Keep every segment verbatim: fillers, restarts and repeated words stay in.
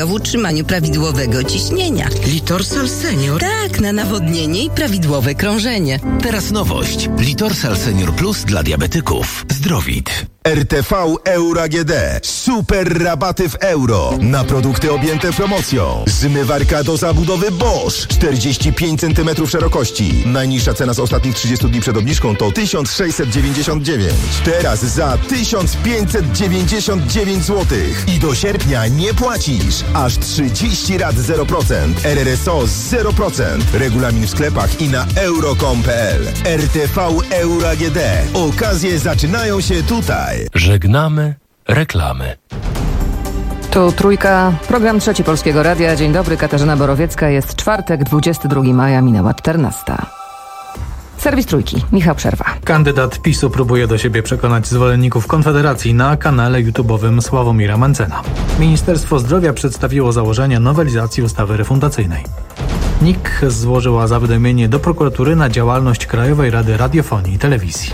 pomaga w utrzymaniu prawidłowego ciśnienia. Litorsal Senior? Tak, na nawodnienie i prawidłowe krążenie. Teraz nowość. Litorsal Senior Plus dla diabetyków. Zdrowit. R T V Euro A G D. Super rabaty w euro. Na produkty objęte promocją. Zmywarka do zabudowy Bosch. czterdzieści pięć centymetrów szerokości. Najniższa cena z ostatnich trzydziestu dni przed obniżką to tysiąc sześćset dziewięćdziesiąt dziewięć. Teraz za tysiąc pięćset dziewięćdziesiąt dziewięć złotych. I do sierpnia nie płacisz. Aż trzydzieści rat zero procent. R R S O zero procent. Regulamin w sklepach i na euro kropka com kropka p l. R T V Euro A G D. Okazje zaczynają się tutaj. Żegnamy reklamy. Tu Trójka, program Trzeci Polskiego Radia. Dzień dobry, Katarzyna Borowiecka. Jest czwartek, dwudziestego drugiego maja, minęła czternasta. Serwis Trójki, Michał Przerwa. Kandydat PiSu próbuje do siebie przekonać zwolenników Konfederacji na kanale YouTube'owym Sławomira Mentzena. Ministerstwo Zdrowia przedstawiło założenia nowelizacji ustawy refundacyjnej. N I K złożyła zawiadomienie do prokuratury na działalność Krajowej Rady Radiofonii i Telewizji.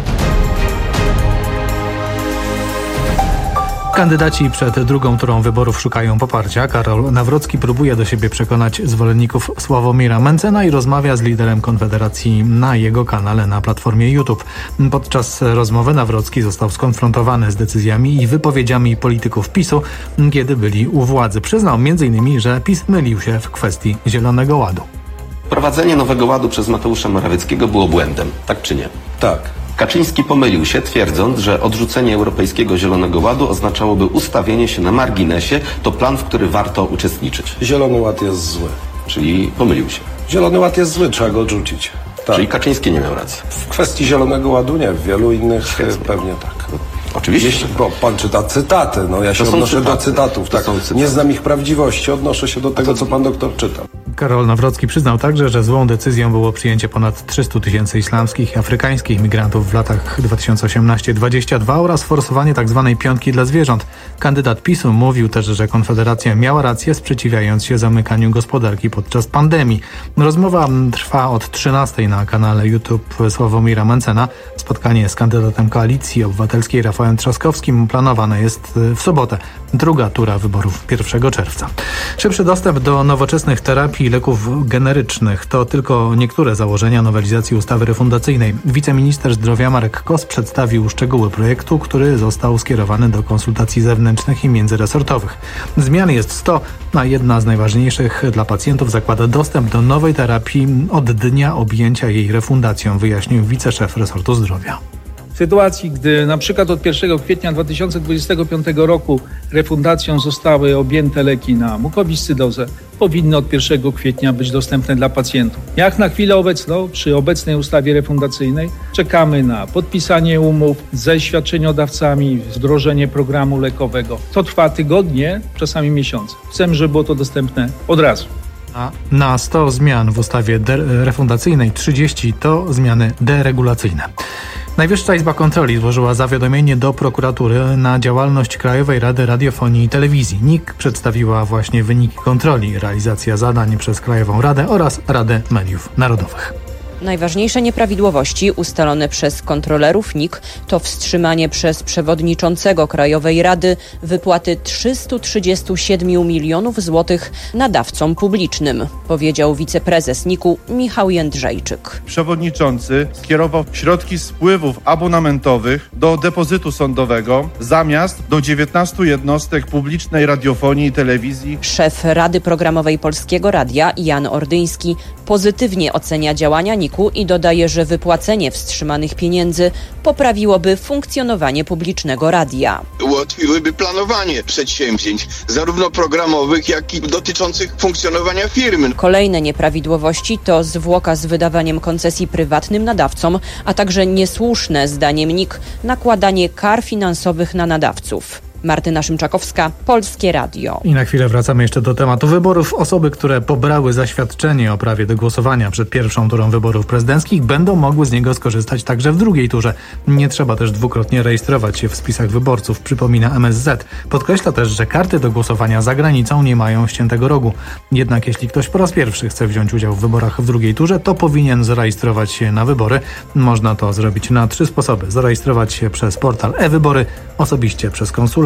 Kandydaci przed drugą turą wyborów szukają poparcia. Karol Nawrocki próbuje do siebie przekonać zwolenników Sławomira Mentzena i rozmawia z liderem Konfederacji na jego kanale na platformie YouTube. Podczas rozmowy Nawrocki został skonfrontowany z decyzjami i wypowiedziami polityków PiSu, kiedy byli u władzy. Przyznał między innymi, że PiS mylił się w kwestii Zielonego Ładu. Wprowadzenie Nowego Ładu przez Mateusza Morawieckiego było błędem, tak czy nie? Tak. Kaczyński pomylił się, twierdząc, że odrzucenie Europejskiego Zielonego Ładu oznaczałoby ustawienie się na marginesie. To plan, w który warto uczestniczyć. Zielony Ład jest zły. Czyli pomylił się. Zielony Ład jest zły, trzeba go odrzucić. Tak. Czyli Kaczyński nie miał racji. W kwestii Zielonego Ładu nie, w wielu innych Świetnie. Pewnie tak. No, oczywiście. Jeśli, bo pan czyta cytaty, no ja się odnoszę cytaty. do cytatów. Tak. Nie znam ich prawdziwości, odnoszę się do tego, co pan doktor czyta. Karol Nawrocki przyznał także, że złą decyzją było przyjęcie ponad trzystu tysięcy islamskich i afrykańskich migrantów w latach dwa tysiące osiemnasty do dwudziestego drugiego oraz forsowanie tzw. piątki dla zwierząt. Kandydat PiSu mówił też, że Konfederacja miała rację, sprzeciwiając się zamykaniu gospodarki podczas pandemii. Rozmowa trwa od trzynastej na kanale YouTube Sławomira Mentzena. Spotkanie z kandydatem Koalicji Obywatelskiej Rafałem Trzaskowskim planowane jest w sobotę. Druga tura wyborów pierwszego czerwca. Szybszy dostęp do nowoczesnych terapii i leków generycznych to tylko niektóre założenia nowelizacji ustawy refundacyjnej. Wiceminister zdrowia Marek Kos przedstawił szczegóły projektu, który został skierowany do konsultacji zewnętrznych i międzyresortowych. Zmian jest sto, a jedna z najważniejszych dla pacjentów zakłada dostęp do nowej terapii od dnia objęcia jej refundacją, wyjaśnił wiceszef resortu zdrowia. W sytuacji, gdy na przykład od pierwszego kwietnia dwa tysiące dwudziestego piątego roku refundacją zostały objęte leki na mukowiscydozę, powinny od pierwszego kwietnia być dostępne dla pacjentów. Jak na chwilę obecną, przy obecnej ustawie refundacyjnej, czekamy na podpisanie umów ze świadczeniodawcami, wdrożenie programu lekowego. To trwa tygodnie, czasami miesiące. Chcemy, żeby było to dostępne od razu. A na sto zmian w ustawie de- refundacyjnej trzydzieści to zmiany deregulacyjne. Najwyższa Izba Kontroli złożyła zawiadomienie do prokuratury na działalność Krajowej Rady Radiofonii i Telewizji. N I K przedstawiła właśnie wyniki kontroli, realizacja zadań przez Krajową Radę oraz Radę Mediów Narodowych. Najważniejsze nieprawidłowości ustalone przez kontrolerów N I K to wstrzymanie przez przewodniczącego Krajowej Rady wypłaty trzysta trzydzieści siedem milionów złotych nadawcom publicznym, powiedział wiceprezes N I K-u Michał Jędrzejczyk. Przewodniczący skierował środki z wpływów abonamentowych do depozytu sądowego zamiast do dziewiętnastu jednostek publicznej radiofonii i telewizji. Szef Rady Programowej Polskiego Radia Jan Ordyński pozytywnie ocenia działania N I K-u i dodaje, że wypłacenie wstrzymanych pieniędzy poprawiłoby funkcjonowanie publicznego radia. Ułatwiłyby planowanie przedsięwzięć, zarówno programowych, jak i dotyczących funkcjonowania firmy. Kolejne nieprawidłowości to zwłoka z wydawaniem koncesji prywatnym nadawcom, a także niesłuszne, zdaniem N I K, nakładanie kar finansowych na nadawców. Martyna Szymczakowska, Polskie Radio. I na chwilę wracamy jeszcze do tematu wyborów. Osoby, które pobrały zaświadczenie o prawie do głosowania przed pierwszą turą wyborów prezydenckich, będą mogły z niego skorzystać także w drugiej turze. Nie trzeba też dwukrotnie rejestrować się w spisach wyborców, przypomina M S Z. Podkreśla też, że karty do głosowania za granicą nie mają ściętego rogu. Jednak jeśli ktoś po raz pierwszy chce wziąć udział w wyborach w drugiej turze, to powinien zarejestrować się na wybory. Można to zrobić na trzy sposoby. Zarejestrować się przez portal e-wybory, osobiście przez konsulata,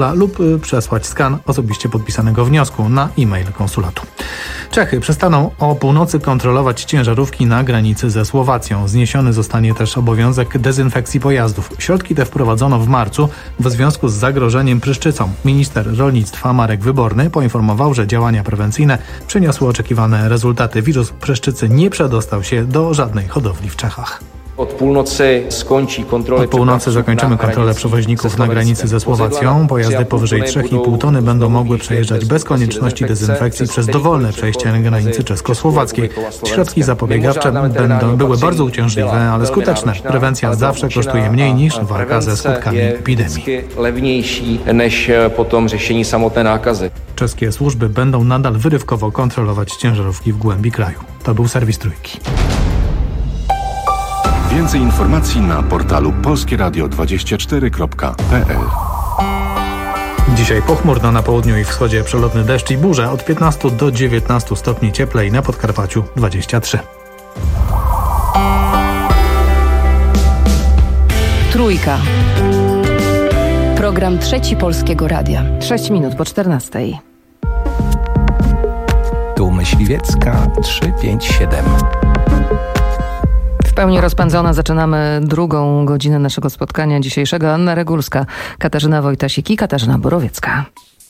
konsula lub przesłać skan osobiście podpisanego wniosku na e-mail konsulatu. Czechy przestaną o północy kontrolować ciężarówki na granicy ze Słowacją. Zniesiony zostanie też obowiązek dezynfekcji pojazdów. Środki te wprowadzono w marcu w związku z zagrożeniem pryszczycą. Minister rolnictwa Marek Wyborny poinformował, że działania prewencyjne przyniosły oczekiwane rezultaty. Wirus pryszczycy nie przedostał się do żadnej hodowli w Czechach. Od północy skończy kontrolę. Od północy zakończymy kontrolę przewoźników na granicy ze Słowacją. Pojazdy powyżej trzy i pół tony będą mogły przejeżdżać bez konieczności dezynfekcji przez dowolne przejście na granicy czesko-słowackiej. Środki zapobiegawcze będą były bardzo uciążliwe, ale skuteczne. Prewencja zawsze kosztuje mniej niż walka ze skutkami epidemii. Lewniejsi niż potem řešení samotné nákazy. Czeskie służby będą nadal wyrywkowo kontrolować ciężarówki w głębi kraju. To był serwis Trójki. Więcej informacji na portalu polskie radio dwadzieścia cztery kropka p l. Dzisiaj pochmurno, na południu i wschodzie przelotny deszcz i burze, od piętnastu do dziewiętnastu stopni cieplej, na Podkarpaciu dwadzieścia trzy. Trójka. Program Trzeci Polskiego Radia. sześć minut po czternastej. Tu Myśliwiecka trzysta pięćdziesiąt siedem. W pełni rozpędzona zaczynamy drugą godzinę naszego spotkania dzisiejszego. Anna Regulska, Katarzyna Wojtasik i Katarzyna Borowiecka.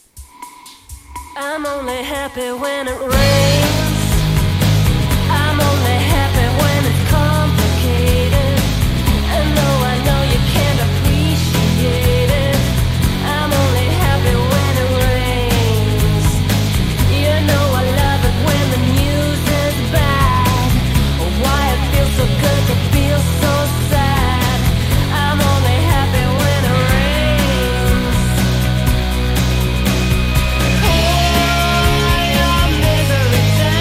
I'm only happy when it rains. I'm only happy when it's complicated. And though I know you can't appreciate it, I'm only happy when it rains. You know I love it when the news is bad. Why it feels so good to feel so sad. I'm only happy when it rains. Oh, your misery.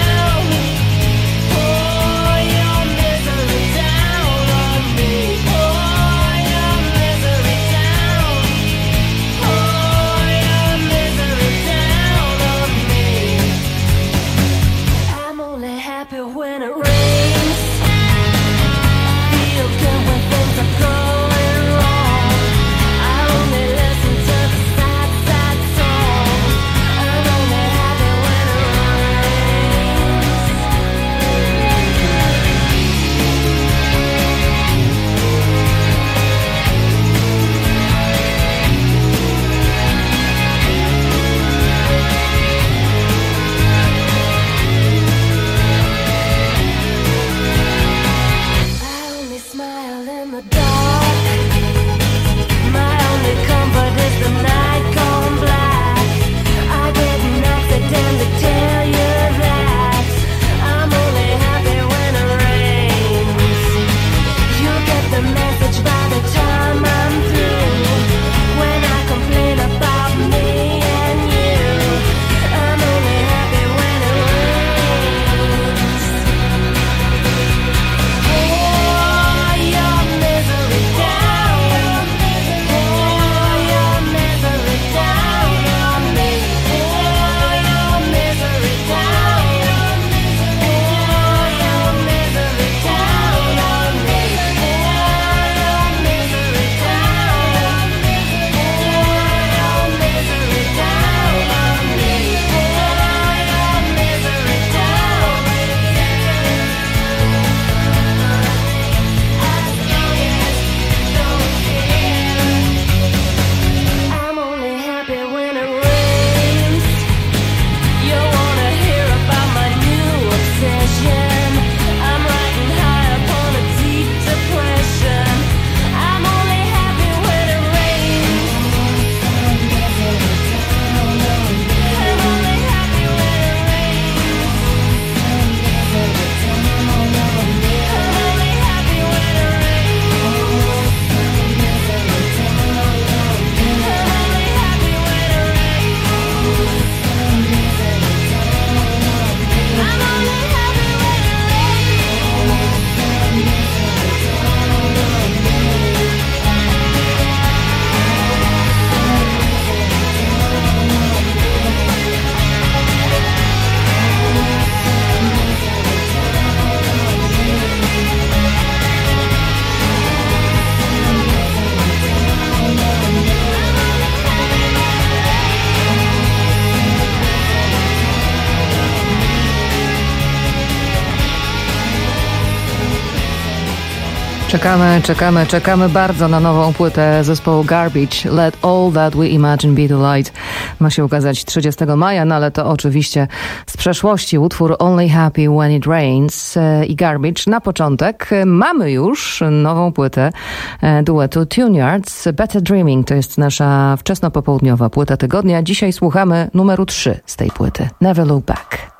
Czekamy, czekamy, czekamy bardzo na nową płytę zespołu Garbage. Let All That We Imagine Be The Light. Ma się ukazać trzydziestego maja, no ale to oczywiście z przeszłości. Utwór Only Happy When It Rains i Garbage. Na początek mamy już nową płytę duetu Tune Yards. Better Dreaming to jest nasza wczesnopopołudniowa płyta tygodnia. Dzisiaj słuchamy numeru trzy z tej płyty. Never Look Back.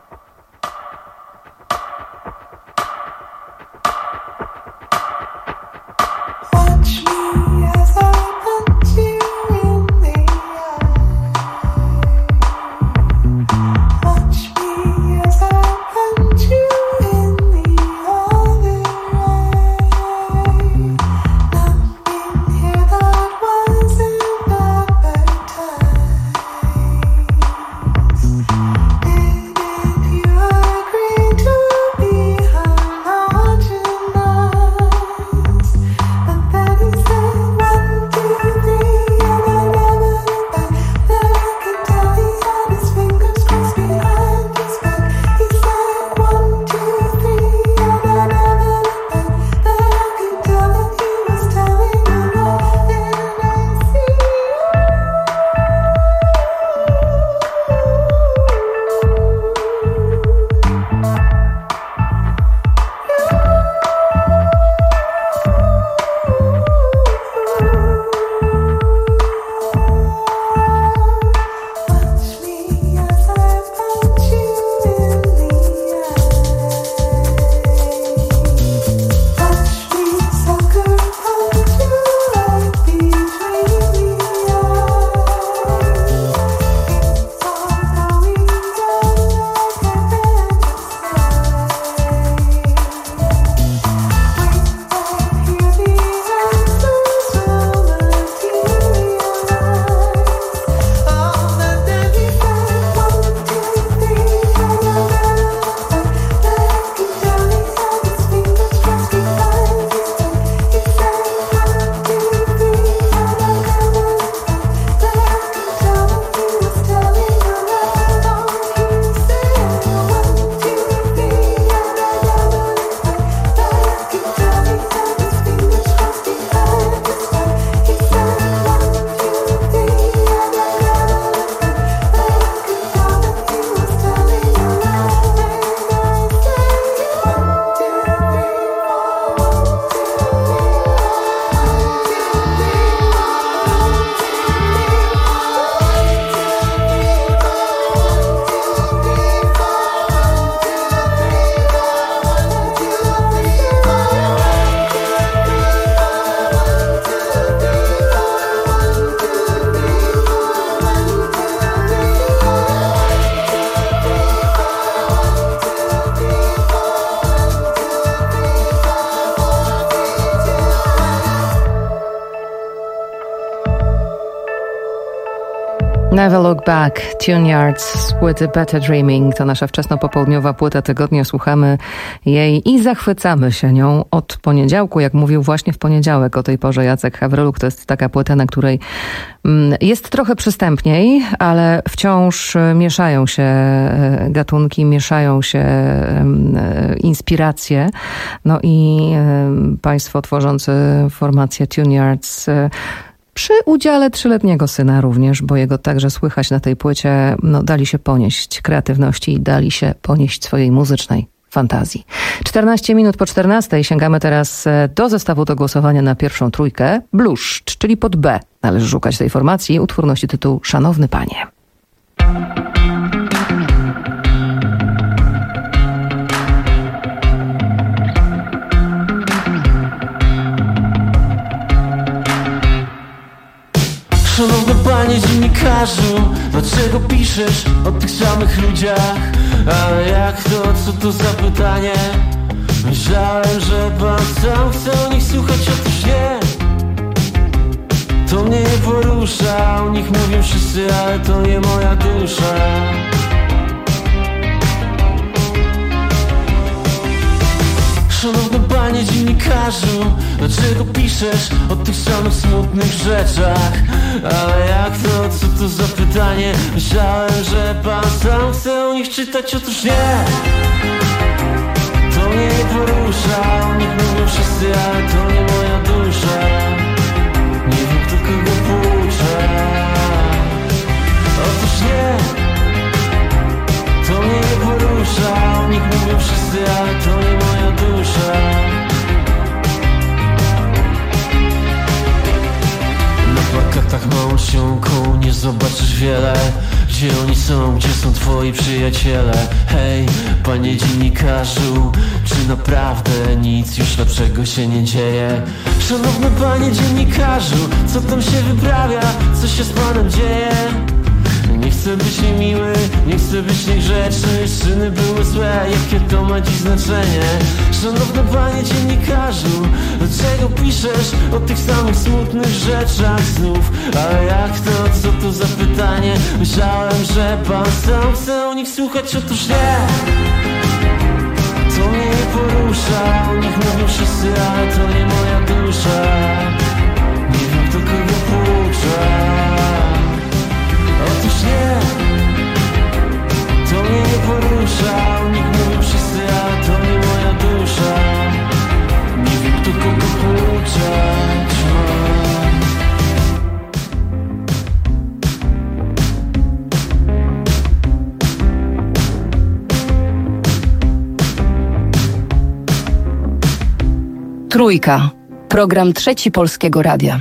Never Look Back, Tune Yards z płyty Better Dreaming. To nasza wczesnopopołudniowa płyta tygodnia. Słuchamy jej i zachwycamy się nią od poniedziałku. Jak mówił właśnie w poniedziałek o tej porze Jacek Hawryluk, to jest taka płyta, na której jest trochę przystępniej, ale wciąż mieszają się gatunki, mieszają się inspiracje. No i państwo tworzący formację Tune Yards przy udziale trzyletniego syna również, bo jego także słychać na tej płycie, no, dali się ponieść kreatywności i dali się ponieść swojej muzycznej fantazji. czternaście minut po czternastej sięgamy teraz do zestawu do głosowania na pierwszą trójkę. Bluszcz, czyli pod B należy szukać tej formacji. Utwór nosi tytuł Szanowny Panie. Szanowny panie dziennikarzu, dlaczego piszesz o tych samych ludziach? Ale jak to, co to za pytanie? Myślałem, że pan sam chce o nich słuchać, otóż nie. To mnie nie porusza, o nich mówią wszyscy, ale to nie moja dusza. Szanowny panie dziennikarzu, dlaczego piszesz o tych samych smutnych rzeczach? Ale jak to, co to za pytanie? Myślałem, że pan sam chce o nich czytać, otóż nie. To nie nie porusza. O nich mówią wszyscy, ale to nie moja dusza. Nie wiem, kto kogo poucza. Otóż nie, to mnie nie porusza. O nich mówią wszyscy, ale to nie moja dusza. Na plakatach małą czcionką nie zobaczysz wiele. Gdzie oni są, gdzie są twoi przyjaciele? Hej, panie dziennikarzu, czy naprawdę nic już lepszego się nie dzieje? Szanowny panie dziennikarzu, co tam się wyprawia? Co się z panem dzieje? Nie chcę być niemiły, nie chcę być niegrzeczny. Czyny były złe, jakie to ma dziś znaczenie? Szanowny panie dziennikarzu, dlaczego piszesz o tych samych smutnych rzeczach znów? Ale jak to, co to za pytanie? Myślałem, że pan sam chce o nich słuchać. Otóż nie, to mnie nie porusza. O nich mówią wszyscy, ale to nie moja dusza. Nie wiem, kto kogo poucza. Otóż nie, to mnie nie porusza. O nich mówią wszyscy, ale to nie moja dusza. Nie wiem, kto kogo pouczać ma. Trójka. Program Trzeci Polskiego Radia.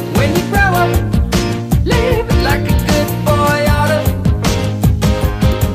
When you grow up, live it like a good boy oughta.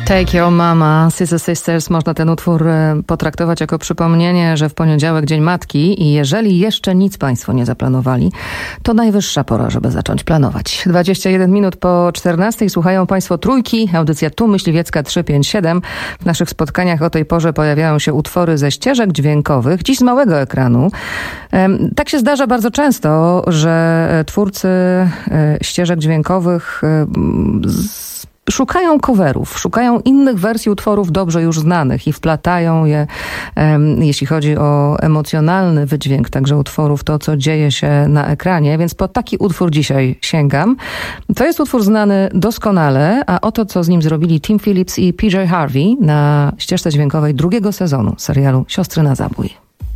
Take Your Mama, Scissor Sisters. Można ten utwór potraktować jako przypomnienie, że w poniedziałek Dzień Matki i jeżeli jeszcze nic Państwo nie zaplanowali, to najwyższa pora, żeby zacząć planować. dwadzieścia jeden minut po czternastej słuchają Państwo Trójki, audycja Tu Myśliwiecka trzysta pięćdziesiąt siedem. W naszych spotkaniach o tej porze pojawiają się utwory ze ścieżek dźwiękowych, dziś z małego ekranu. Tak się zdarza bardzo często, że twórcy ścieżek dźwiękowych szukają coverów, szukają innych wersji utworów dobrze już znanych i wplatają je, um, jeśli chodzi o emocjonalny wydźwięk także utworów, to co dzieje się na ekranie, więc po taki utwór dzisiaj sięgam. To jest utwór znany doskonale, a oto co z nim zrobili Tim Phillips i P J Harvey na ścieżce dźwiękowej drugiego sezonu serialu Siostry na zabój.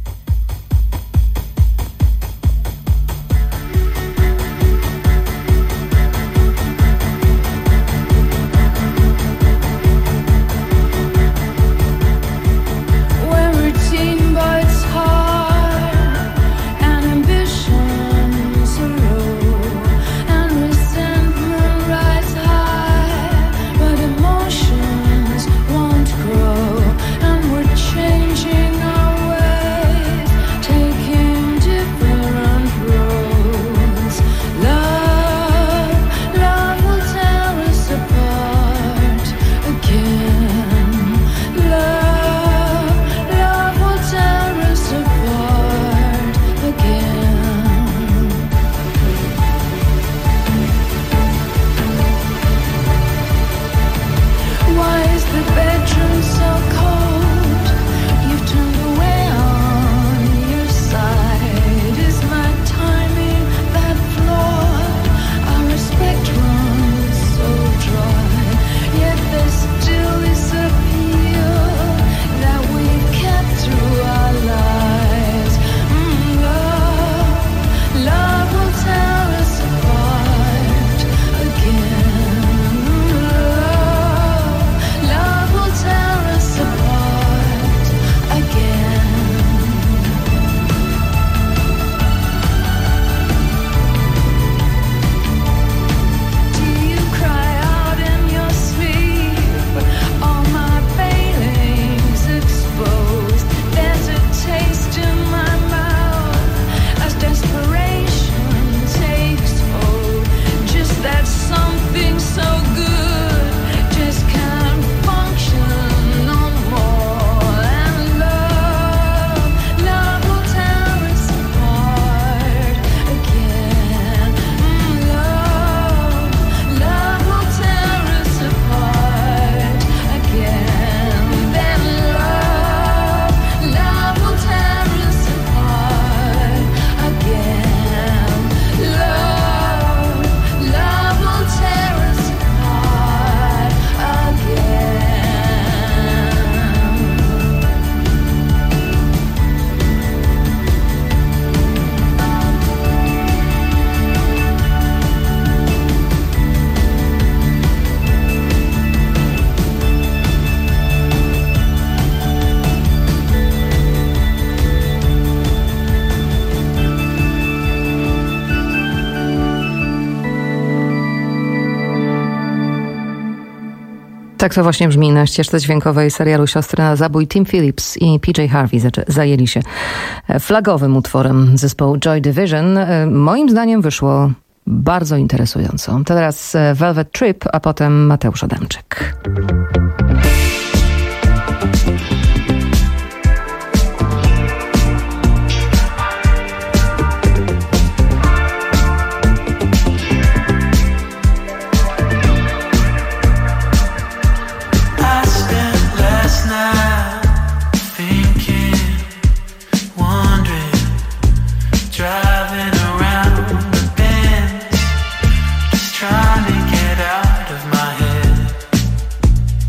Tak to właśnie brzmi na ścieżce dźwiękowej serialu Siostry na zabój. Tim Phillips i P J Harvey zajęli się flagowym utworem zespołu Joy Division. Moim zdaniem wyszło bardzo interesująco. To teraz Velvet Trip, a potem Mateusz Adamczyk. Trying to get out of my head.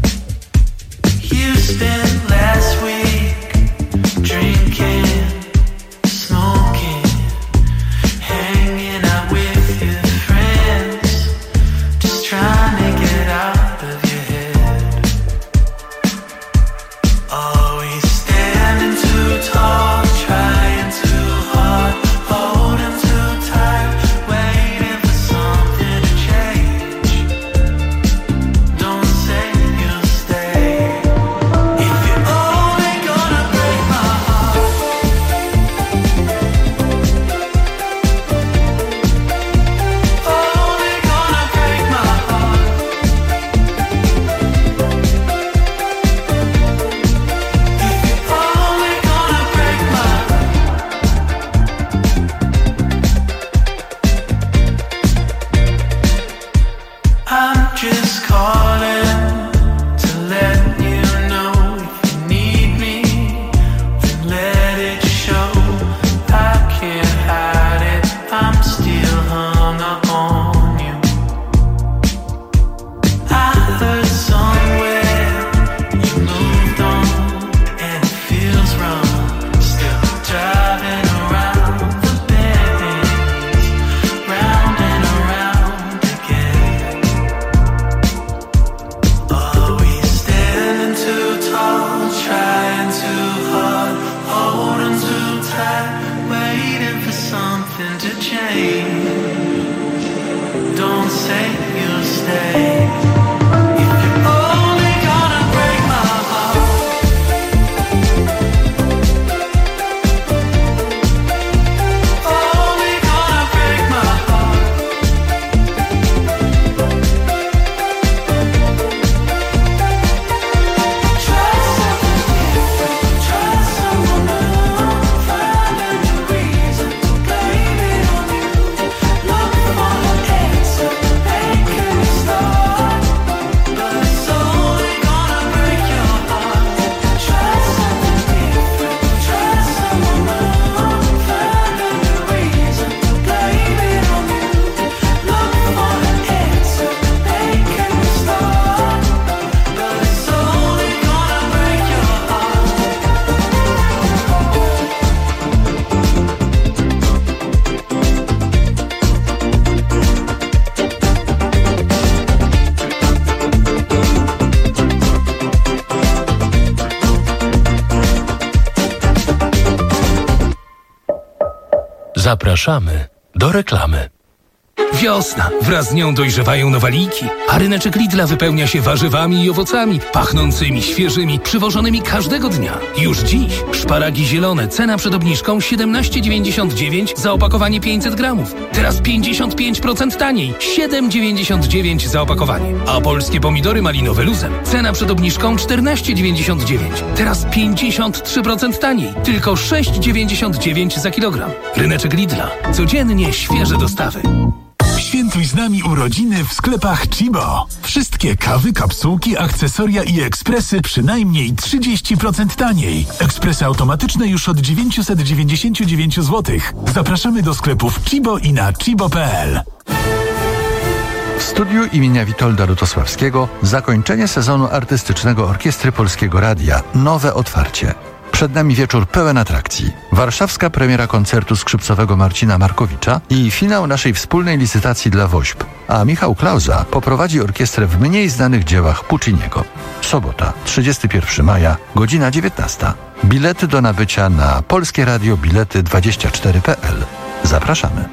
stay. Don't say you'll stay. Zapraszamy do reklamy. Wiosna, wraz z nią dojrzewają nowaliki, a ryneczek Lidla wypełnia się warzywami i owocami, pachnącymi, świeżymi, przywożonymi każdego dnia. Już dziś szparagi zielone, cena przed obniżką siedemnaście dziewięćdziesiąt dziewięć za opakowanie pięćset gramów. Teraz pięćdziesiąt pięć procent taniej, siedem dziewięćdziesiąt dziewięć za opakowanie. A polskie pomidory malinowe luzem, cena przed obniżką czternaście dziewięćdziesiąt dziewięć. Teraz pięćdziesiąt trzy procent taniej, tylko sześć dziewięćdziesiąt dziewięć za kilogram. Ryneczek Lidla, codziennie świeże dostawy. Świętuj z nami urodziny w sklepach Chibo. Wszystkie kawy, kapsułki, akcesoria i ekspresy przynajmniej trzydzieści procent taniej. Ekspresy automatyczne już od dziewięćset dziewięćdziesiąt dziewięć złotych. Zapraszamy do sklepów Chibo i na chibo kropka p l. W studiu imienia Witolda Lutosławskiego zakończenie sezonu artystycznego Orkiestry Polskiego Radia. Nowe otwarcie. Przed nami wieczór pełen atrakcji. Warszawska premiera koncertu skrzypcowego Marcina Markowicza i finał naszej wspólnej licytacji dla WOŚP. A Michał Klauza poprowadzi orkiestrę w mniej znanych dziełach Pucciniego. Sobota, trzydziestego pierwszego maja, godzina dziewiętnasta. Bilety do nabycia na Polskie Radio Bilety dwadzieścia cztery kropka p l. Zapraszamy.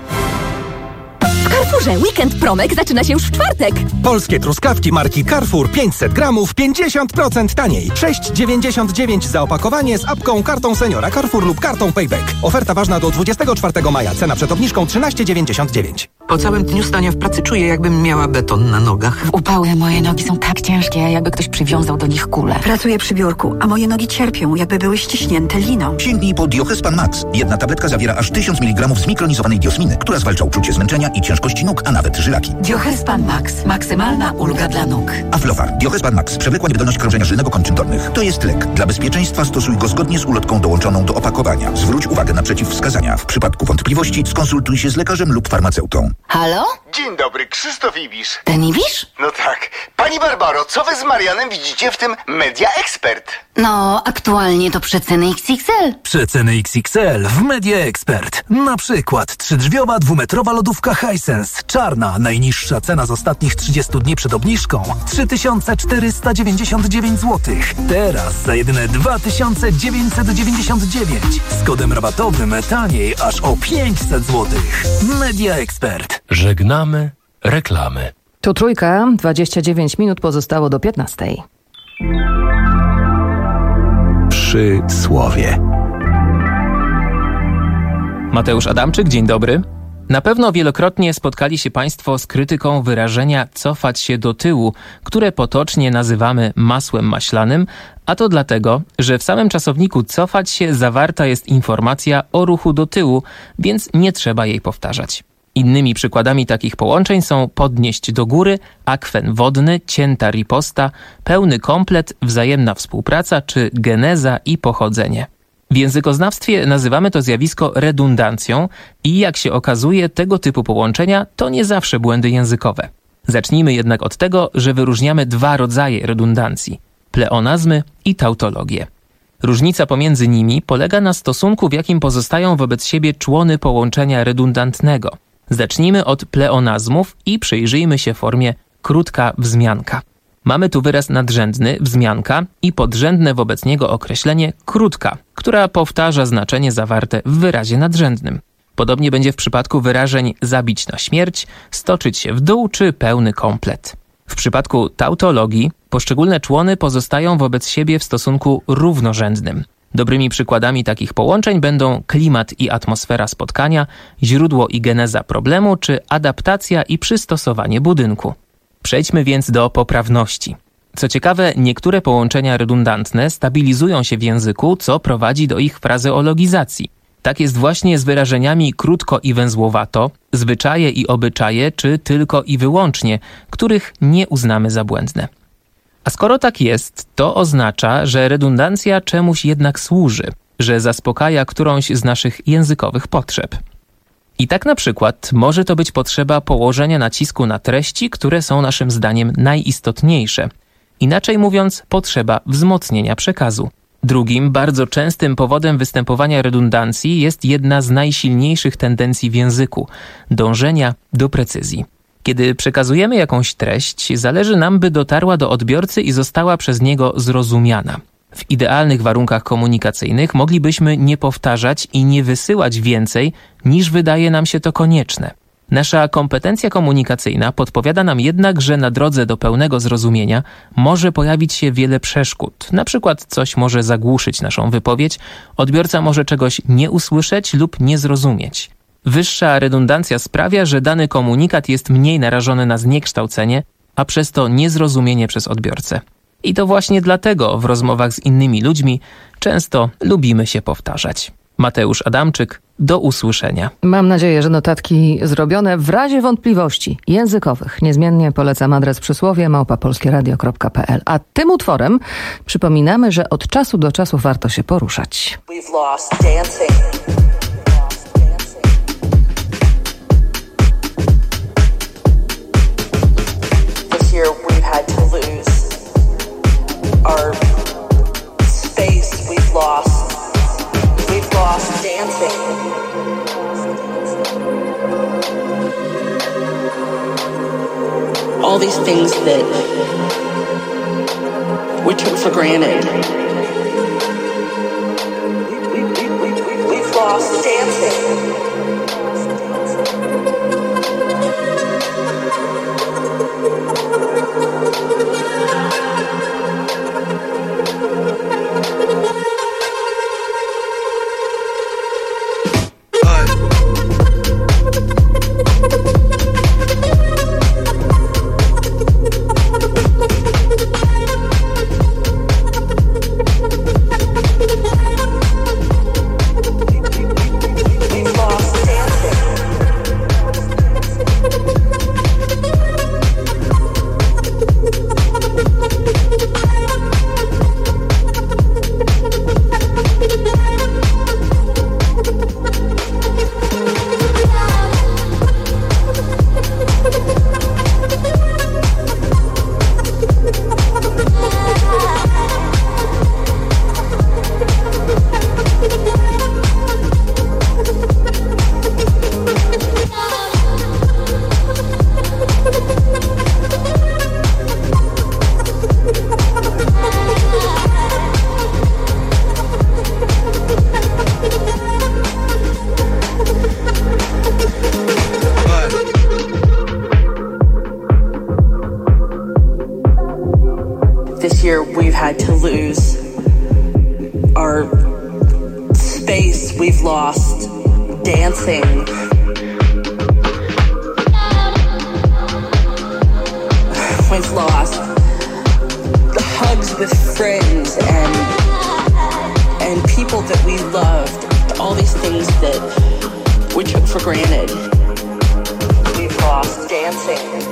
W Carrefourze weekend promek zaczyna się już w czwartek. Polskie truskawki marki Carrefour pięćset gramów pięćdziesiąt procent taniej. sześć dziewięćdziesiąt dziewięć za opakowanie z apką, kartą seniora Carrefour lub kartą Payback. Oferta ważna do dwudziestego czwartego maja. Cena przed obniżką trzynaście dziewięćdziesiąt dziewięć. Po całym dniu stania w pracy czuję, jakbym miała beton na nogach. W upały moje nogi są tak ciężkie, jakby ktoś przywiązał do nich kulę. Pracuję przy biurku, a moje nogi cierpią, jakby były ściśnięte liną. Sięgnij po Diohespan Max. Jedna tabletka zawiera aż tysiąc miligramów zmikronizowanej diosminy, która zwalcza uczucie zmęczenia i ciężkości nóg, a nawet żylaki. Diohespan Max. Maksymalna ulga dla nóg. Aflofar. Diohespan Max. Przewlekła niewydolność krążenia żylnego kończyn dolnych. To jest lek. Dla bezpieczeństwa stosuj go zgodnie z ulotką dołączoną do opakowania. Zwróć uwagę na przeciwwskazania. W przypadku wątpliwości skonsultuj się z lekarzem lub farmaceutą. Halo? Dzień dobry, Krzysztof Ibisz. Ten Ibisz? No tak. Pani Barbaro, co wy z Marianem widzicie w tym Media Expert? No, aktualnie to przeceny X X L. Przeceny X X L w Media Expert. Na przykład trzydrzwiowa dwumetrowa lodówka Hisense. Czarna, najniższa cena z ostatnich trzydziestu dni przed obniżką trzy tysiące czterysta dziewięćdziesiąt dziewięć złotych. Teraz za jedyne dwa tysiące dziewięćset dziewięćdziesiąt dziewięć. Z kodem rabatowym taniej aż o pięćset złotych. Media Expert. Żegnamy reklamy. Tu Trójka, dwadzieścia dziewięć minut pozostało do piętnastej. Przy słowie. Mateusz Adamczyk, dzień dobry. Na pewno wielokrotnie spotkali się Państwo z krytyką wyrażenia cofać się do tyłu, które potocznie nazywamy masłem maślanym, a to dlatego, że w samym czasowniku cofać się zawarta jest informacja o ruchu do tyłu, więc nie trzeba jej powtarzać. Innymi przykładami takich połączeń są podnieść do góry, akwen wodny, cięta riposta, pełny komplet, wzajemna współpraca czy geneza i pochodzenie. W językoznawstwie nazywamy to zjawisko redundancją i jak się okazuje, tego typu połączenia to nie zawsze błędy językowe. Zacznijmy jednak od tego, że wyróżniamy dwa rodzaje redundancji – pleonazmy i tautologię. Różnica pomiędzy nimi polega na stosunku, w jakim pozostają wobec siebie człony połączenia redundantnego. Zacznijmy od pleonazmów i przyjrzyjmy się formie krótka wzmianka. Mamy tu wyraz nadrzędny, wzmianka, i podrzędne wobec niego określenie krótka, która powtarza znaczenie zawarte w wyrazie nadrzędnym. Podobnie będzie w przypadku wyrażeń zabić na śmierć, stoczyć się w dół czy pełny komplet. W przypadku tautologii poszczególne człony pozostają wobec siebie w stosunku równorzędnym. Dobrymi przykładami takich połączeń będą klimat i atmosfera spotkania, źródło i geneza problemu czy adaptacja i przystosowanie budynku. Przejdźmy więc do poprawności. Co ciekawe, niektóre połączenia redundantne stabilizują się w języku, co prowadzi do ich frazeologizacji. Tak jest właśnie z wyrażeniami krótko i węzłowato, zwyczaje i obyczaje czy tylko i wyłącznie, których nie uznamy za błędne. A skoro tak jest, to oznacza, że redundancja czemuś jednak służy, że zaspokaja którąś z naszych językowych potrzeb. I tak na przykład może to być potrzeba położenia nacisku na treści, które są naszym zdaniem najistotniejsze. Inaczej mówiąc, potrzeba wzmocnienia przekazu. Drugim, bardzo częstym powodem występowania redundancji jest jedna z najsilniejszych tendencji w języku – dążenia do precyzji. Kiedy przekazujemy jakąś treść, zależy nam, by dotarła do odbiorcy i została przez niego zrozumiana. W idealnych warunkach komunikacyjnych moglibyśmy nie powtarzać i nie wysyłać więcej, niż wydaje nam się to konieczne. Nasza kompetencja komunikacyjna podpowiada nam jednak, że na drodze do pełnego zrozumienia może pojawić się wiele przeszkód. Na przykład coś może zagłuszyć naszą wypowiedź, odbiorca może czegoś nie usłyszeć lub nie zrozumieć. Wyższa redundancja sprawia, że dany komunikat jest mniej narażony na zniekształcenie, a przez to niezrozumienie przez odbiorcę. I to właśnie dlatego w rozmowach z innymi ludźmi często lubimy się powtarzać. Mateusz Adamczyk, do usłyszenia. Mam nadzieję, że notatki zrobione. W razie wątpliwości językowych niezmiennie polecam adres przysłowie małpa polskie radio kropka p l. A tym utworem przypominamy, że od czasu do czasu warto się poruszać. We've lost dancing. This year we've had to lose our space. We've lost. We've lost dancing. All these things that we took for granted. We, we, we, we, we've lost dancing. This year we've had to lose our space. We've lost dancing. We've lost the hugs with friends and and people that we loved. All these things that we took for granted. We've lost dancing.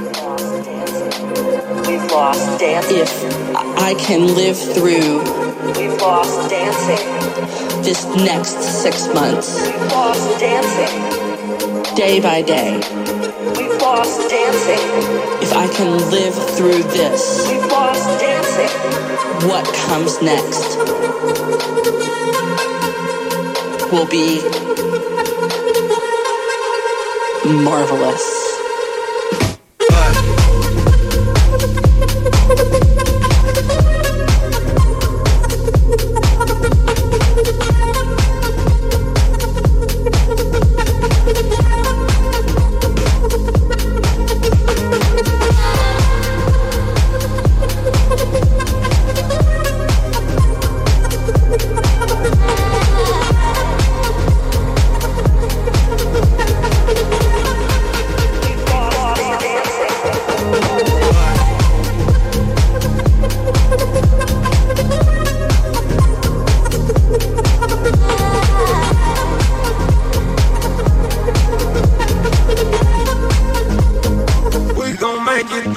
We've lost dancing. If I can live through, we've lost dancing. This next six months, we've lost dancing. Day by day, we've lost dancing. If I can live through this, we've lost dancing. What comes next will be marvelous.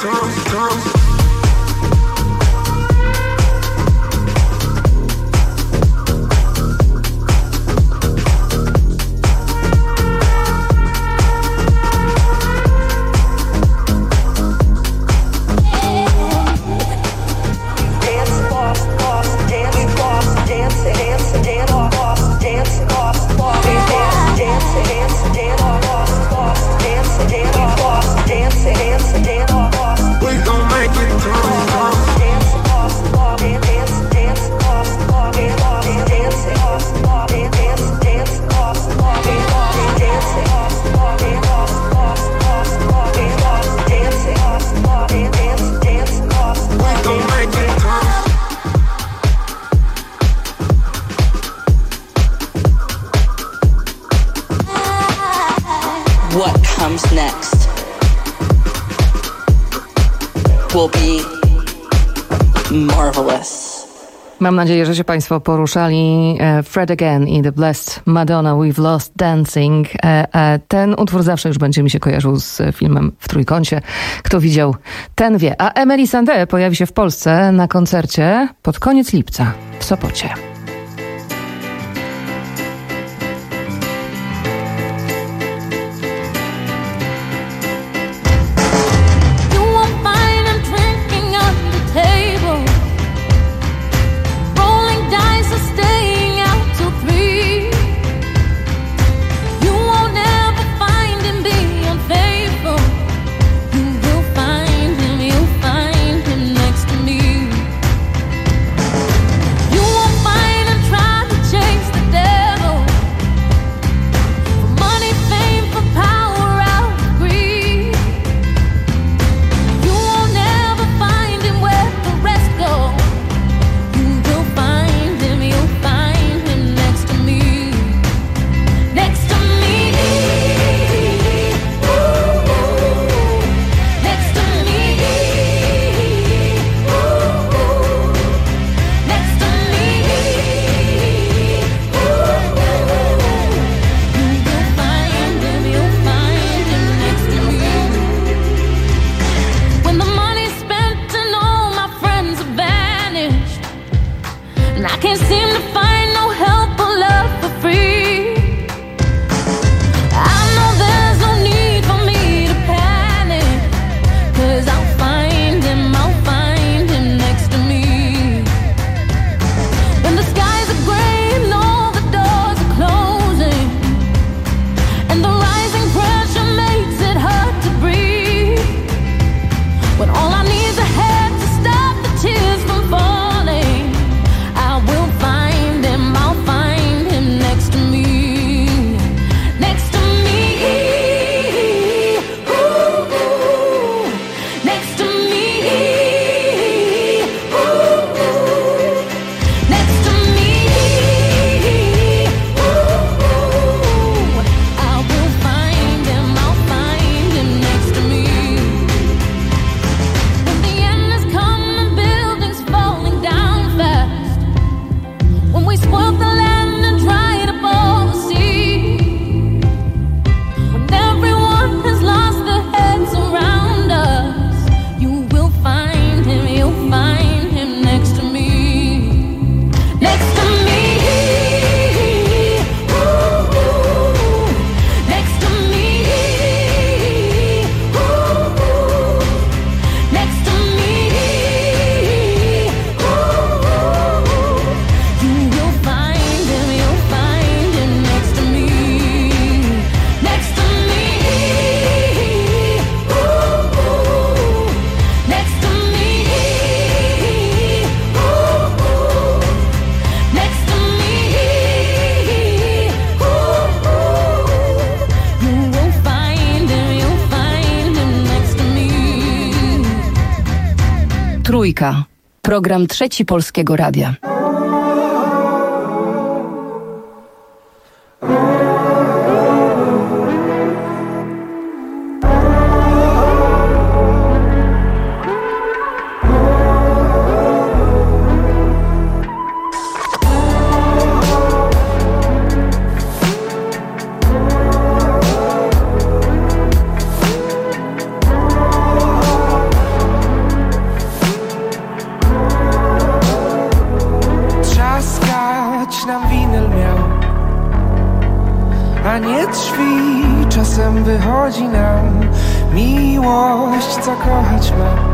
What comes next will be marvelous. Mam nadzieję, że się Państwo poruszali. Fred Again i The Blessed Madonna, We've Lost Dancing. Ten utwór zawsze już będzie mi się kojarzył z filmem W trójkącie. Kto widział, ten wie. A Emeli Sandé pojawi się w Polsce na koncercie pod koniec lipca w Sopocie. Trójka. Program Trzeci Polskiego Radia. wychodzi nam miłość, co kochać ma.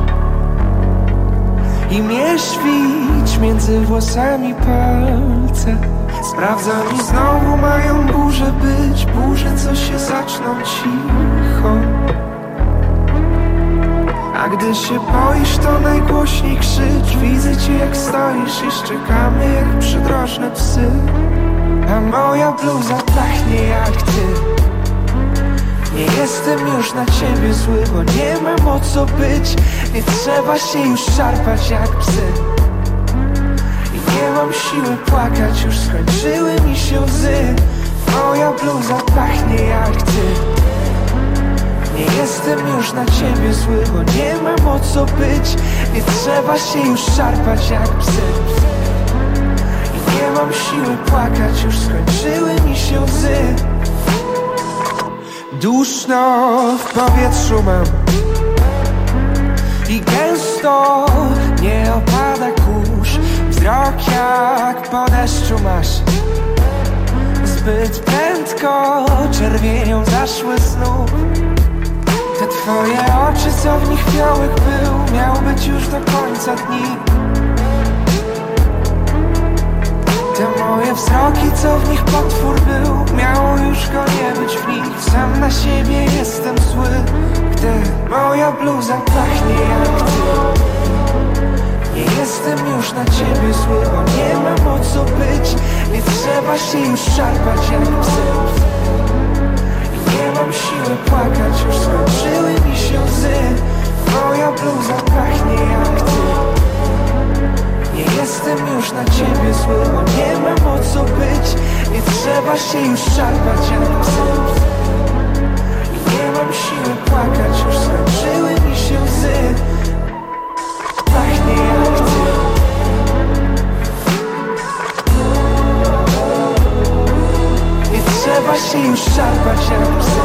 I mnie świć między włosami palce. Sprawdzam i znowu mają burze być, burze, co się zaczną cicho. A gdy się boisz, to najgłośniej krzycz. Widzę cię, jak stoisz i szczekamy jak przydrożne psy. A moja bluza pachnie jak ty. Nie jestem już na ciebie zły, bo nie mam o co być. Nie trzeba się już szarpać jak psy. I nie mam siły płakać, już skończyły mi się łzy. Moja bluza pachnie jak ty. Nie jestem już na ciebie zły, bo nie mam o co być. Nie trzeba się już szarpać jak psy. I nie mam siły płakać, już skończyły mi się łzy. Duszno w powietrzu mam i gęsto nie opada kurz. Wzrok jak po deszczu masz. Zbyt prędko czerwienią zaszły znów. Te twoje oczy, co w nich fiołek był, miał być już do końca dni. Te moje wzroki, co w nich potwór był, miało już go nie być w nich. Sam na siebie jestem zły, gdy moja bluza pachnie jak ty. Nie jestem już na ciebie zły, bo nie mam o co być. Nie trzeba się już szarpać jak psy. I nie mam siły płakać, już skończyły mi się łzy. Moja bluza pachnie jak ty. Nie jestem już na ciebie zły, bo nie mam o co być. Nie trzeba się już szarpać jak psy. I nie mam siły płakać, już skończyły mi się łzy. Pachnie jak ty. Nie trzeba się już szarpać jak psy.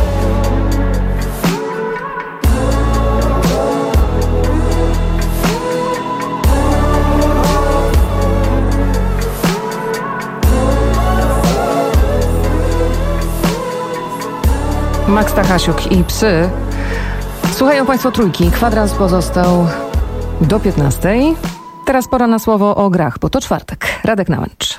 Max Stachasiuk i Psy. Słuchają Państwo Trójki. Kwadrans pozostał do piętnastej. Teraz pora na słowo o grach, bo to czwartek. Radek Nałęcz.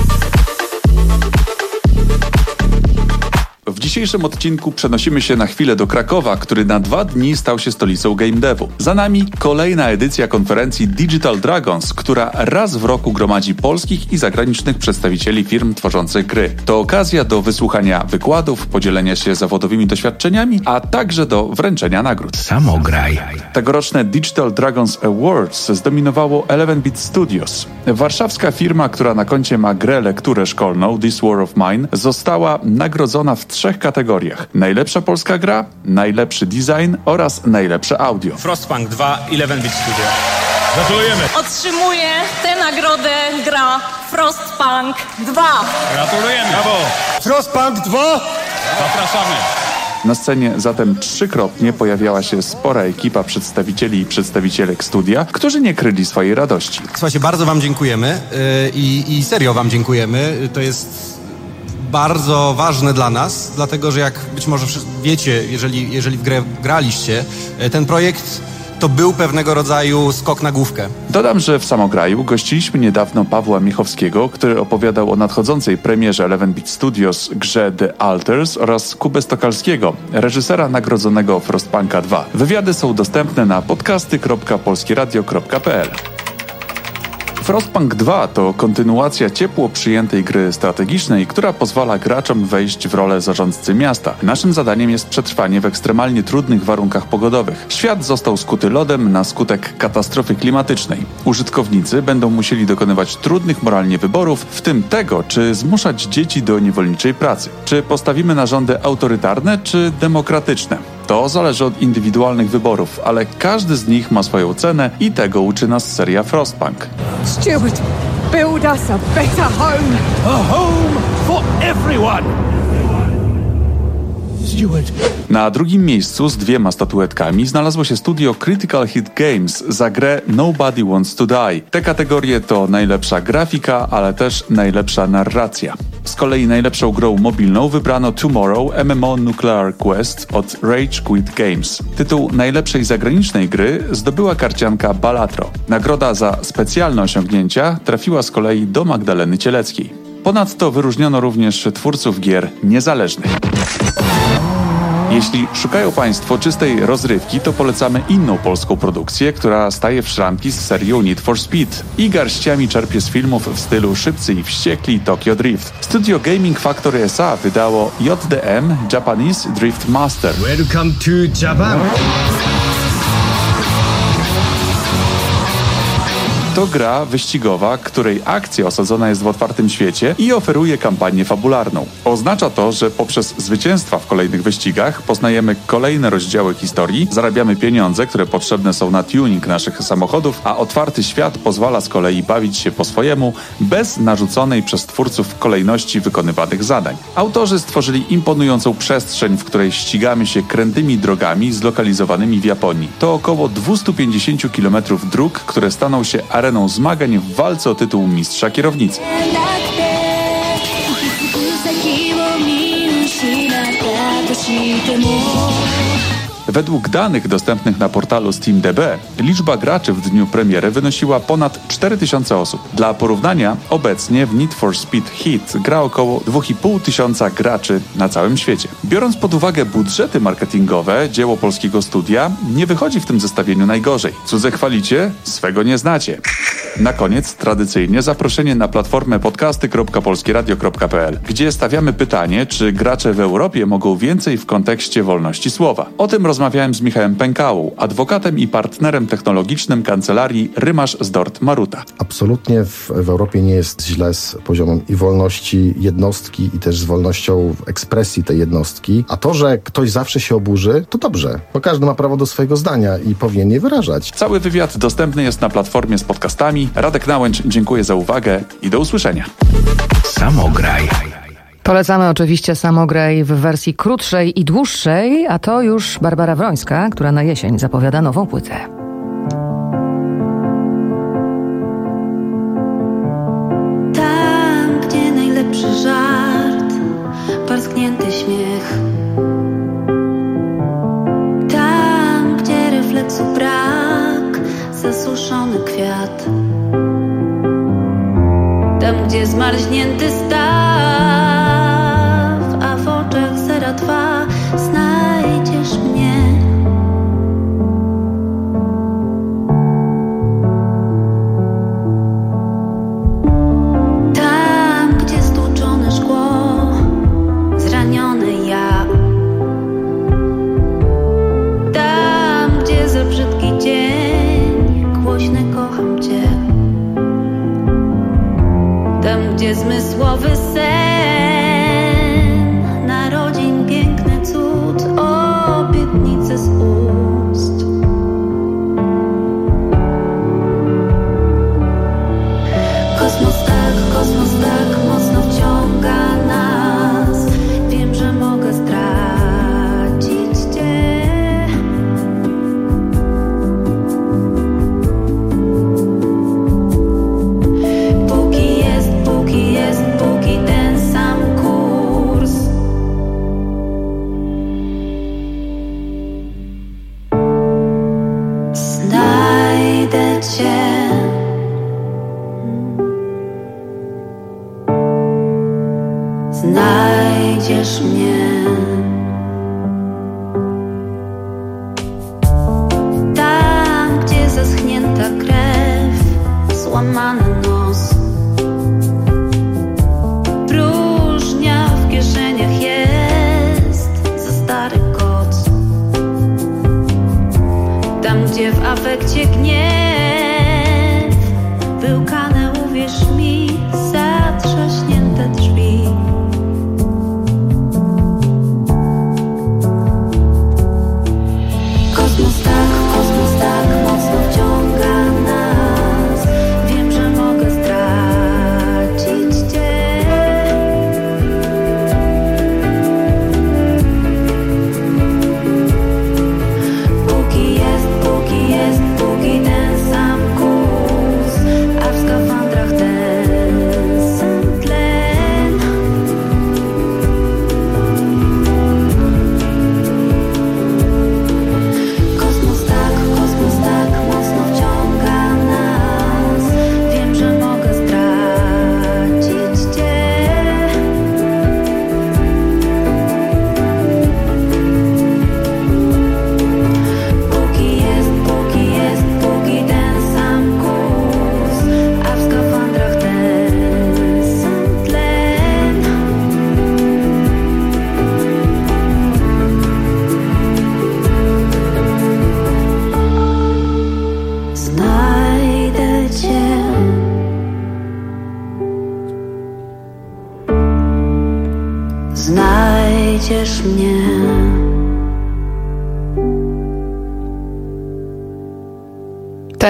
W dzisiejszym odcinku przenosimy się na chwilę do Krakowa, który na dwa dni stał się stolicą game devu. Za nami kolejna edycja konferencji Digital Dragons, która raz w roku gromadzi polskich i zagranicznych przedstawicieli firm tworzących gry. To okazja do wysłuchania wykładów, podzielenia się zawodowymi doświadczeniami, a także do wręczenia nagród. Samograj. Tegoroczne Digital Dragons Awards zdominowało eleven bit Studios. Warszawska firma, która na koncie ma grę lekturę szkolną This War of Mine, została nagrodzona w trzech kategoriach. Najlepsza polska gra, najlepszy design oraz najlepsze audio. Frostpunk dwa, eleven bit Studio. Gratulujemy! Otrzymuje tę nagrodę gra Frostpunk dwa. Gratulujemy! Brawo! Frostpunk dwa! Zapraszamy! Na scenie zatem trzykrotnie pojawiała się spora ekipa przedstawicieli i przedstawicielek studia, którzy nie kryli swojej radości. Słuchajcie, bardzo wam dziękujemy yy, i, i serio wam dziękujemy. To jest bardzo ważne dla nas, dlatego że jak być może wiecie, jeżeli, jeżeli w grę graliście, ten projekt to był pewnego rodzaju skok na główkę. Dodam, że w Samograju gościliśmy niedawno Pawła Michowskiego, który opowiadał o nadchodzącej premierze eleven bit Studios grze The Alters oraz Kubę Stokalskiego, reżysera nagrodzonego Frostpunka dwa. Wywiady są dostępne na podcasty kropka polskieradio kropka p l. Frostpunk dwa to kontynuacja ciepło przyjętej gry strategicznej, która pozwala graczom wejść w rolę zarządcy miasta. Naszym zadaniem jest przetrwanie w ekstremalnie trudnych warunkach pogodowych. Świat został skuty lodem na skutek katastrofy klimatycznej. Użytkownicy będą musieli dokonywać trudnych moralnie wyborów, w tym tego, czy zmuszać dzieci do niewolniczej pracy. Czy postawimy na rządy autorytarne, czy demokratyczne. To zależy od indywidualnych wyborów, ale każdy z nich ma swoją cenę i tego uczy nas seria Frostpunk. Steward, build us a better home. A home for everyone. Let's do it. Na drugim miejscu z dwiema statuetkami znalazło się studio Critical Hit Games za grę Nobody Wants to Die. Te kategorie to najlepsza grafika, ale też najlepsza narracja. Z kolei najlepszą grą mobilną wybrano Tomorrow M M O Nuclear Quest od Rage Quit Games. Tytuł najlepszej zagranicznej gry zdobyła karcianka Balatro. Nagroda za specjalne osiągnięcia trafiła z kolei do Magdaleny Cieleckiej. Ponadto wyróżniono również twórców gier niezależnych. Jeśli szukają Państwo czystej rozrywki, to polecamy inną polską produkcję, która staje w szranki z serią Need for Speed i garściami czerpie z filmów w stylu Szybcy i Wściekli, Tokyo Drift. Studio Gaming Factory S A wydało J D M Japanese Drift Master. Welcome to Japan. To gra wyścigowa, której akcja osadzona jest w otwartym świecie i oferuje kampanię fabularną. Oznacza to, że poprzez zwycięstwa w kolejnych wyścigach poznajemy kolejne rozdziały historii, zarabiamy pieniądze, które potrzebne są na tuning naszych samochodów, a otwarty świat pozwala z kolei bawić się po swojemu, bez narzuconej przez twórców kolejności wykonywanych zadań. Autorzy stworzyli imponującą przestrzeń, w której ścigamy się krętymi drogami zlokalizowanymi w Japonii. To około dwieście pięćdziesiąt kilometrów dróg, które staną się areną zmagań w walce o tytuł mistrza kierownicy. Według danych dostępnych na portalu SteamDB liczba graczy w dniu premiery wynosiła ponad cztery tysiące osób. Dla porównania obecnie w Need for Speed Heat gra około dwa i pół tysiąca graczy na całym świecie. Biorąc pod uwagę budżety marketingowe, dzieło polskiego studia nie wychodzi w tym zestawieniu najgorzej. Cudze chwalicie, swego nie znacie. Na koniec tradycyjnie zaproszenie na platformę podcasty kropka polskieradio kropka p l, gdzie stawiamy pytanie, czy gracze w Europie mogą więcej w kontekście wolności słowa. O tym rozmawiałem z Michałem Pękałą, adwokatem i partnerem technologicznym kancelarii Rymasz Zdort Maruta. Absolutnie w, w Europie nie jest źle z poziomem i wolności jednostki i też z wolnością ekspresji tej jednostki, a to, że ktoś zawsze się oburzy, to dobrze, bo każdy ma prawo do swojego zdania i powinien je wyrażać. Cały wywiad dostępny jest na platformie z podcastami. Radek Nałęcz, dziękuję za uwagę i do usłyszenia. Samograj. Polecamy oczywiście Samograj w wersji krótszej i dłuższej, a to już Barbara Wrońska, która na jesień zapowiada nową płytę. Tam, gdzie najlepszy żart, parsknięty śmiech. Tam, gdzie refleksu brak, zasuszony kwiat. Tam, gdzie zmarznięty staw, a w oczach zera twa, znajdziesz mnie. Tam, gdzie stłuczone szkło, zraniony ja. Tam, gdzie za brzydki dzień, głośny kocham cię. Tam, gdzie zmysłowy sen narodzin, piękny cud, obietnice z ust. Kosmos tak, kosmos tak mocno wciąga nas. Wiem, że mogę stracić cię. Póki jest, póki jest, póki ten sam kurs. Znajdę cię. Znajdziesz mnie. Tam, gdzie zaschnięta krew, złamany nos. Próżnia w kieszeniach jest za stary koc. Tam, gdzie w afekcie gniew, wyłkane, uwierz mi, zatrzaśnięte drzwi. Kosmos tak, kosmos tak mocno wciąga nas. Wiem, że mogę stracić cię.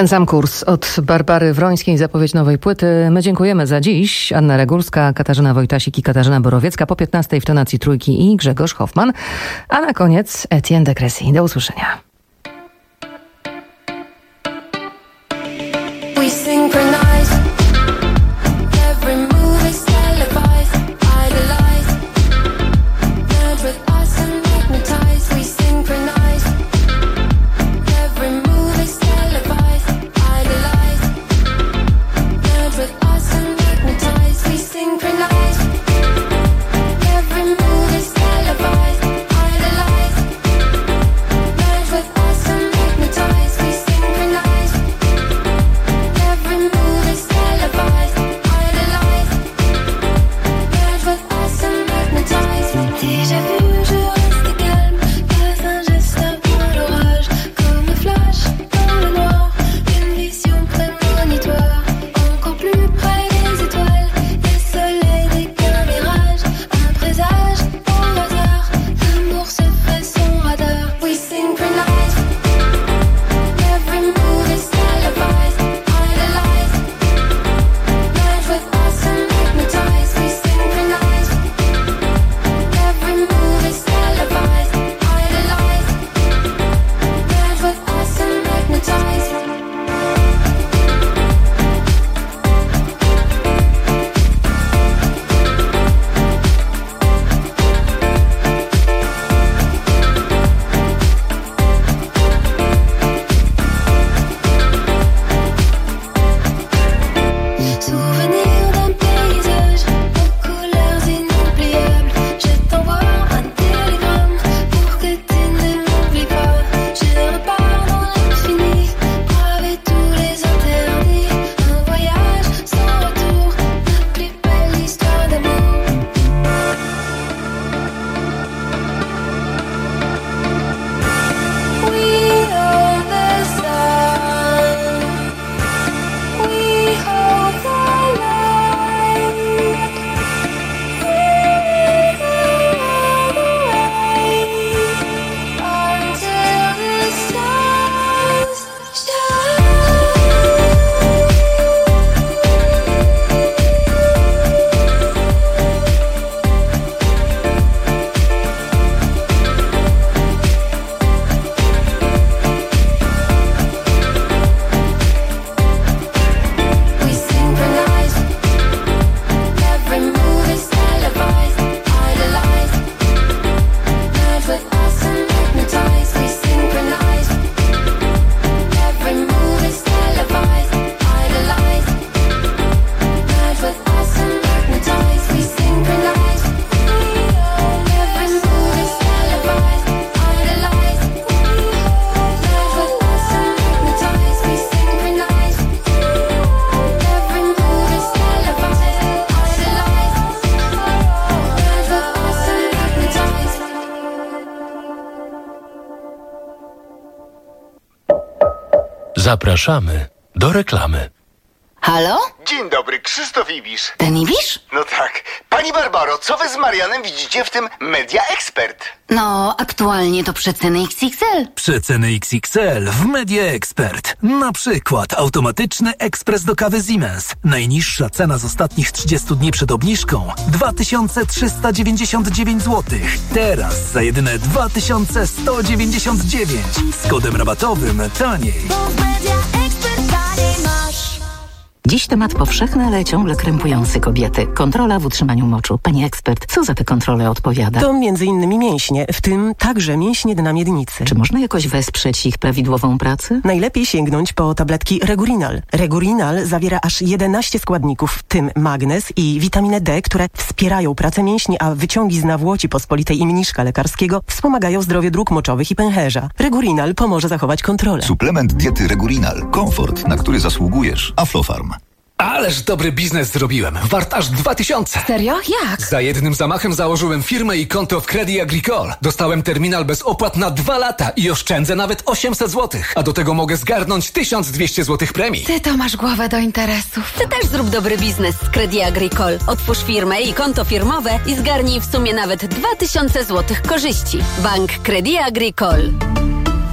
Ten sam kurs od Barbary Wrońskiej, zapowiedź nowej płyty. My dziękujemy za dziś. Anna Regulska, Katarzyna Wojtasik i Katarzyna Borowiecka. Po piętnastej w tonacji trójki i Grzegorz Hoffman. A na koniec Etienne de Crécy. Do usłyszenia. We synchronize. Every move is televised. Idolize. Merge with us and magnetize. We synchronize. Every move is televised. Idolize. Merge with us and magnetize. We synchronize. Every move is televised. Idolize. Merge with us and magnetize. We synchronize. Every move is televised. Idolize. Merge with us and magnetize. Déjà vu, je reste calme. Pas un geste avant l'orage. Comme flash dans le noir. Une vision prémonitoire. Encore plus près des étoiles. Des soleils, des qu'un mirage. Un présage au hasard. L'amour se fait son radar. We synchronize. Every move is televised. Idolize. Merge with us and magnetize. We synchronize. Every move is televised. Idolize. Merge with us and magnetize. Souvenir d'un paysage aux couleurs inoubliables. Je t'envoie un télégramme pour que tu ne m'oublies pas. Je repars dans l'infini, braver tous les interdits. Un voyage sans retour, ma plus belle histoire d'amour. We are the sun. We hold the light. We lead the way until the stars shine. We synchronize. Every move is televised. Idolize. Merge with us and magnetize. We synchronize. Every move is televised. Idolize. Merge with us and magnetize. We synchronize. Every move is televised. Idolize. Merge with us and magnetize. We synchronize. Every move is televised. Idolize. Merge with us and magnetize. Zapraszamy do reklamy. Halo? Dzień dobry, Krzysztof Ibisz. Ten Ibisz? No tak. Pani Barbaro, co wy z Marianem widzicie w tym Media Expert? No, aktualnie to przeceny X X L. Przeceny X X L w Media Expert. Na przykład automatyczny ekspres do kawy Siemens. Najniższa cena z ostatnich trzydziestu dni przed obniżką dwa tysiące trzysta dziewięćdziesiąt dziewięć złotych. Teraz za jedyne dwa tysiące sto dziewięćdziesiąt dziewięć. Z kodem rabatowym taniej. Dziś temat powszechny, ale ciągle krępujący kobiety. Kontrola w utrzymaniu moczu. Pani ekspert, co za te kontrole odpowiada? To między innymi mięśnie, w tym także mięśnie dna miednicy. Czy można jakoś wesprzeć ich prawidłową pracę? Najlepiej sięgnąć po tabletki Regurinal. Regurinal zawiera aż jedenaście składników, w tym magnez i witaminę D, które wspierają pracę mięśni, a wyciągi z nawłoci pospolitej i mniszka lekarskiego wspomagają zdrowie dróg moczowych i pęcherza. Regurinal pomoże zachować kontrolę. Suplement diety Regurinal. Komfort, na który zasługujesz. Aflofarm. Ależ dobry biznes zrobiłem. Wart aż dwa tysiące. Serio? Jak? Za jednym zamachem założyłem firmę i konto w Crédit Agricole. Dostałem terminal bez opłat na dwa lata i oszczędzę nawet osiemset złotych. A do tego mogę zgarnąć tysiąc dwieście złotych premii. Ty to masz głowę do interesów. Ty też zrób dobry biznes z Crédit Agricole. Otwórz firmę i konto firmowe i zgarnij w sumie nawet dwa tysiące złotych korzyści. Bank Crédit Agricole.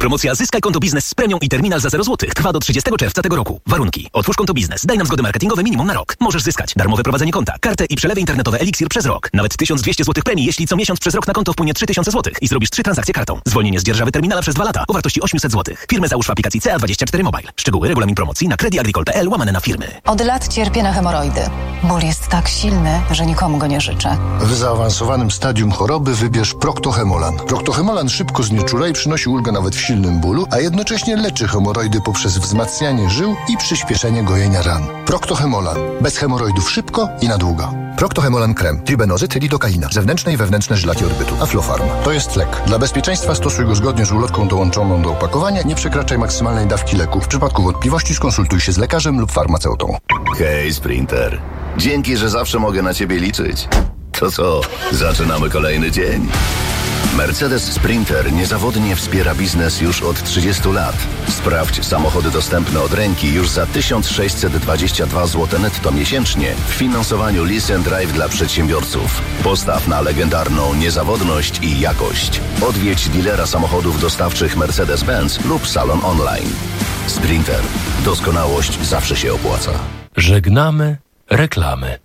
Promocja Zyskaj konto biznes z premią i terminal za zero złotych trwa do trzydziestego czerwca tego roku. Warunki. Otwórz konto biznes. Daj nam zgody marketingowe minimum na rok. Możesz zyskać darmowe prowadzenie konta, kartę i przelewy internetowe Elixir przez rok. Nawet tysiąc dwieście złotych premii, jeśli co miesiąc przez rok na konto wpłynie trzy tysiące złotych i zrobisz trzy transakcje kartą. Zwolnienie z dzierżawy terminala przez dwa lata o wartości osiemset złotych. Firmy załóż w aplikacji C A dwadzieścia cztery Mobile. Szczegóły, regulamin promocji na credit agricole kropka p l łamane na firmy. Od lat cierpię na hemoroidy. Ból jest tak silny, że nikomu go nie życzę. W zaawansowanym stadium choroby wybierz Proctohemolan. Proctohemolan szybko znieczula i przynosi ulgę nawet w silnym bólu, a jednocześnie leczy hemoroidy poprzez wzmacnianie żył i przyspieszenie gojenia ran. Proctohemolan. Bez hemoroidów szybko i na długo. Proctohemolan krem, tribenozyt, lidokaina, zewnętrzne i wewnętrzne żylaki odbytu, Aflofarm. To jest lek. Dla bezpieczeństwa stosuj go zgodnie z ulotką dołączoną do opakowania. Nie przekraczaj maksymalnej dawki leku. W przypadku wątpliwości skonsultuj się z lekarzem lub farmaceutą. Hej, Sprinter. Dzięki, że zawsze mogę na ciebie liczyć. To co, zaczynamy kolejny dzień. Mercedes Sprinter niezawodnie wspiera biznes już od trzydziestu lat. Sprawdź samochody dostępne od ręki już za tysiąc sześćset dwadzieścia dwa złote netto miesięcznie w finansowaniu Lease and Drive dla przedsiębiorców. Postaw na legendarną niezawodność i jakość. Odwiedź dilera samochodów dostawczych Mercedes-Benz lub salon online. Sprinter. Doskonałość zawsze się opłaca. Żegnamy reklamy.